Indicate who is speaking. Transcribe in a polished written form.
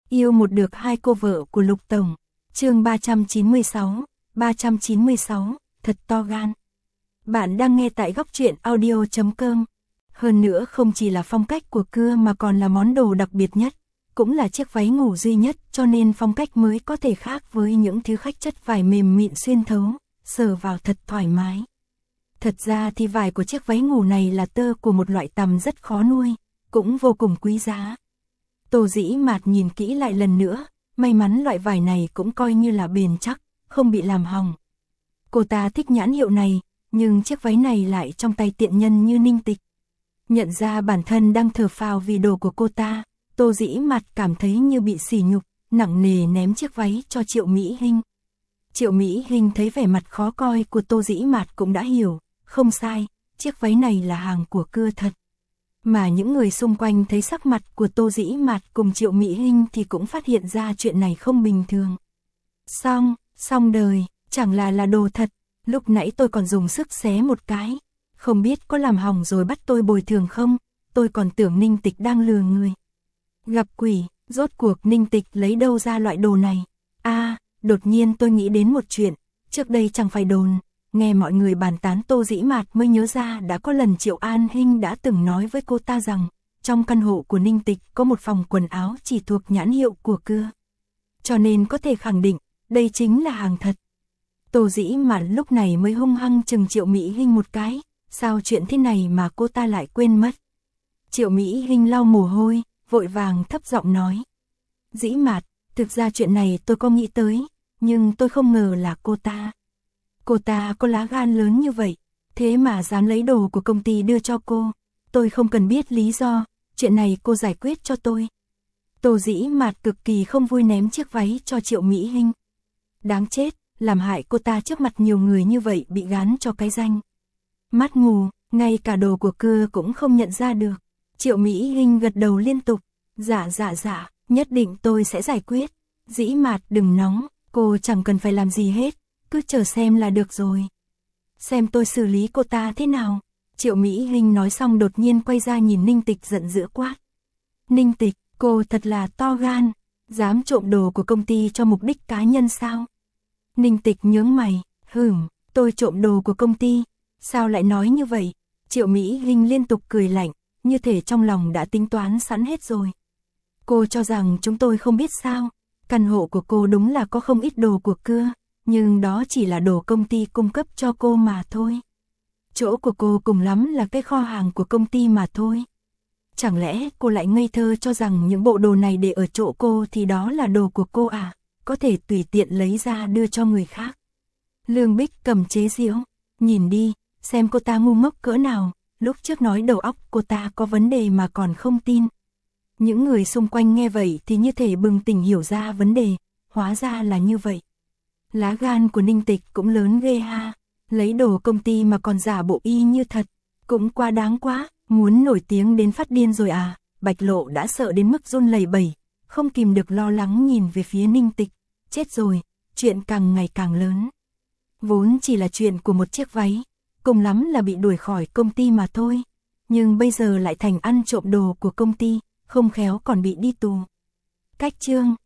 Speaker 1: Yêu một được hai cô vợ của Lục Tổng. Chương 396, thật to gan. Bạn đang nghe tại góc truyện audio.com. Hơn nữa không chỉ là phong cách của cưa mà còn là món đồ đặc biệt nhất, cũng là chiếc váy ngủ duy nhất, cho nên phong cách mới có thể khác với những thứ khách chất vải mềm mịn xuyên thấu, sờ vào thật thoải mái. Thật ra thì vải của chiếc váy ngủ này là tơ của một loại tằm rất khó nuôi, cũng vô cùng quý giá. Tô Dĩ Mạt nhìn kỹ lại lần nữa, may mắn loại vải này cũng coi như là bền chắc, không bị làm hỏng. Cô ta thích nhãn hiệu này, nhưng chiếc váy này lại trong tay tiện nhân như Ninh Tịch. Nhận ra bản thân đang thở phào vì đồ của cô ta, Tô Dĩ Mạt cảm thấy như bị sỉ nhục, nặng nề ném chiếc váy cho Triệu Mỹ Hinh. Triệu Mỹ Hinh thấy vẻ mặt khó coi của Tô Dĩ Mạt cũng đã hiểu, không sai, chiếc váy này là hàng của cưa thật. Mà những người xung quanh thấy sắc mặt của Tô Dĩ Mạt cùng Triệu Mỹ Hinh thì cũng phát hiện ra chuyện này không bình thường. Xong đời, chẳng là đồ thật, lúc nãy tôi còn dùng sức xé một cái, không biết có làm hỏng rồi bắt tôi bồi thường không, tôi còn tưởng Ninh Tịch đang lừa người. Gặp quỷ, rốt cuộc Ninh Tịch lấy đâu ra loại đồ này? Đột nhiên tôi nghĩ đến một chuyện, trước đây chẳng phải đồn, nghe mọi người bàn tán Tô Dĩ Mạt mới nhớ ra đã có lần Triệu An Hinh đã từng nói với cô ta rằng, trong căn hộ của Ninh Tịch có một phòng quần áo chỉ thuộc nhãn hiệu của cưa. Cho nên có thể khẳng định, đây chính là hàng thật. Tô Dĩ Mạt lúc này mới hung hăng chừng Triệu Mỹ Hinh một cái, sao chuyện thế này mà cô ta lại quên mất. Triệu Mỹ Hinh lau mồ hôi, vội vàng thấp giọng nói. Dĩ Mạt, thực ra chuyện này tôi có nghĩ tới, nhưng tôi không ngờ là cô ta. Cô ta có lá gan lớn như vậy, thế mà dám lấy đồ của công ty đưa cho cô. Tôi không cần biết lý do, chuyện này cô giải quyết cho tôi. Tô Dĩ Mạt cực kỳ không vui ném chiếc váy cho Triệu Mỹ Hinh. Đáng chết, làm hại cô ta trước mặt nhiều người như vậy bị gán cho cái danh. Mắt mù, ngay cả đồ của cưa cũng không nhận ra được. Triệu Mỹ Hinh gật đầu liên tục. Dạ, nhất định tôi sẽ giải quyết. Dĩ Mạt đừng nóng, cô chẳng cần phải làm gì hết, cứ chờ xem là được rồi. Xem tôi xử lý cô ta thế nào. Triệu Mỹ Hinh nói xong đột nhiên quay ra nhìn Ninh Tịch giận dữ quát. Ninh Tịch, cô thật là to gan, dám trộm đồ của công ty cho mục đích cá nhân sao? Ninh Tịch nhướng mày, tôi trộm đồ của công ty, sao lại nói như vậy? Triệu Mỹ Hinh liên tục cười lạnh, như thể trong lòng đã tính toán sẵn hết rồi. Cô cho rằng chúng tôi không biết sao? Căn hộ của cô đúng là có không ít đồ của cưa, nhưng đó chỉ là đồ công ty cung cấp cho cô mà thôi. Chỗ của cô cùng lắm là cái kho hàng của công ty mà thôi. Chẳng lẽ cô lại ngây thơ cho rằng những bộ đồ này để ở chỗ cô thì đó là đồ của cô à? Có thể tùy tiện lấy ra đưa cho người khác. Lương Bích cầm chế giễu, nhìn đi, xem cô ta ngu ngốc cỡ nào, lúc trước nói đầu óc cô ta có vấn đề mà còn không tin. Những người xung quanh nghe vậy thì như thể bừng tỉnh hiểu ra vấn đề, hóa ra là như vậy. Lá gan của Ninh Tịch cũng lớn ghê ha, lấy đồ công ty mà còn giả bộ y như thật, cũng quá đáng quá, muốn nổi tiếng đến phát điên rồi à? Bạch Lộ đã sợ đến mức run lẩy bẩy, không kìm được lo lắng nhìn về phía Ninh Tịch, chết rồi, chuyện càng ngày càng lớn. Vốn chỉ là chuyện của một chiếc váy, cùng lắm là bị đuổi khỏi công ty mà thôi, nhưng bây giờ lại thành ăn trộm đồ của công ty, không khéo còn bị đi tù. Cách chương